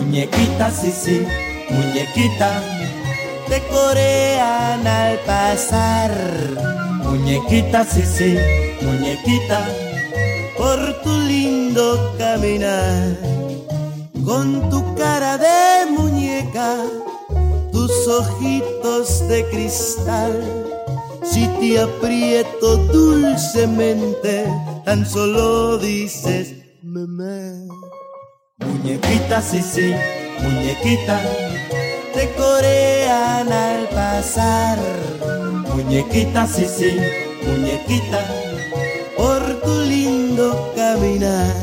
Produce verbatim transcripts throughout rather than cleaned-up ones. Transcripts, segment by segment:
Muñequita, sí, sí, muñequita, te corean al pasar. Muñequita, sí, sí, muñequita, por tu lindo caminar. Con tu cara de muñeca, tus ojitos de cristal, si te aprieto dulcemente, tan solo dices mamá. Muñequita, sí, sí, muñequita, te corean al pasar. Muñequita, sí, sí, muñequita, por tu lindo caminar.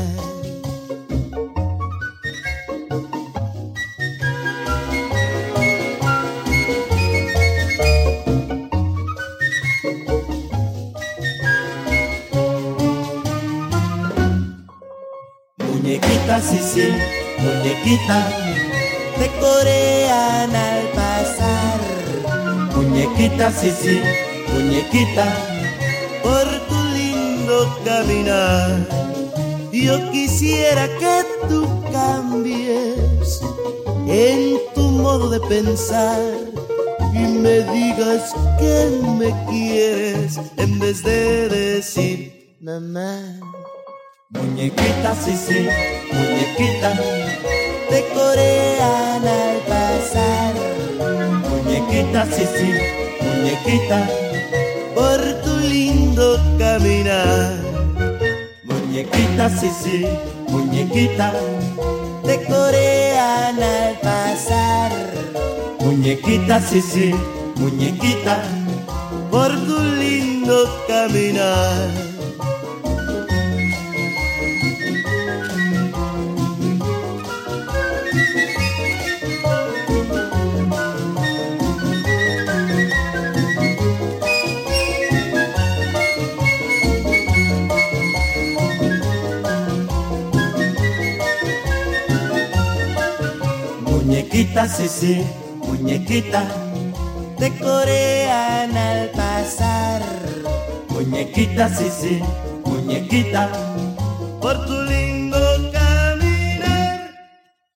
Muñequita, sí, sí, muñequita, te corean al pasar. Muñequita, sí, sí, muñequita, por tu lindo caminar. Yo quisiera que tú cambies en tu modo de pensar y me digas que me quieres en vez de decir mamá. Muñequita, sí, sí, muñequita, te corean al pasar. Muñequita, sí, sí, muñequita, por tu lindo caminar. Muñequita, sí, sí, muñequita, te corean al pasar. Muñequita, sí, sí, muñequita, por tu lindo caminar. Muñequita, sí, sí, muñequita, te corean al pasar. Muñequita, sí, sí, muñequita, por tu lindo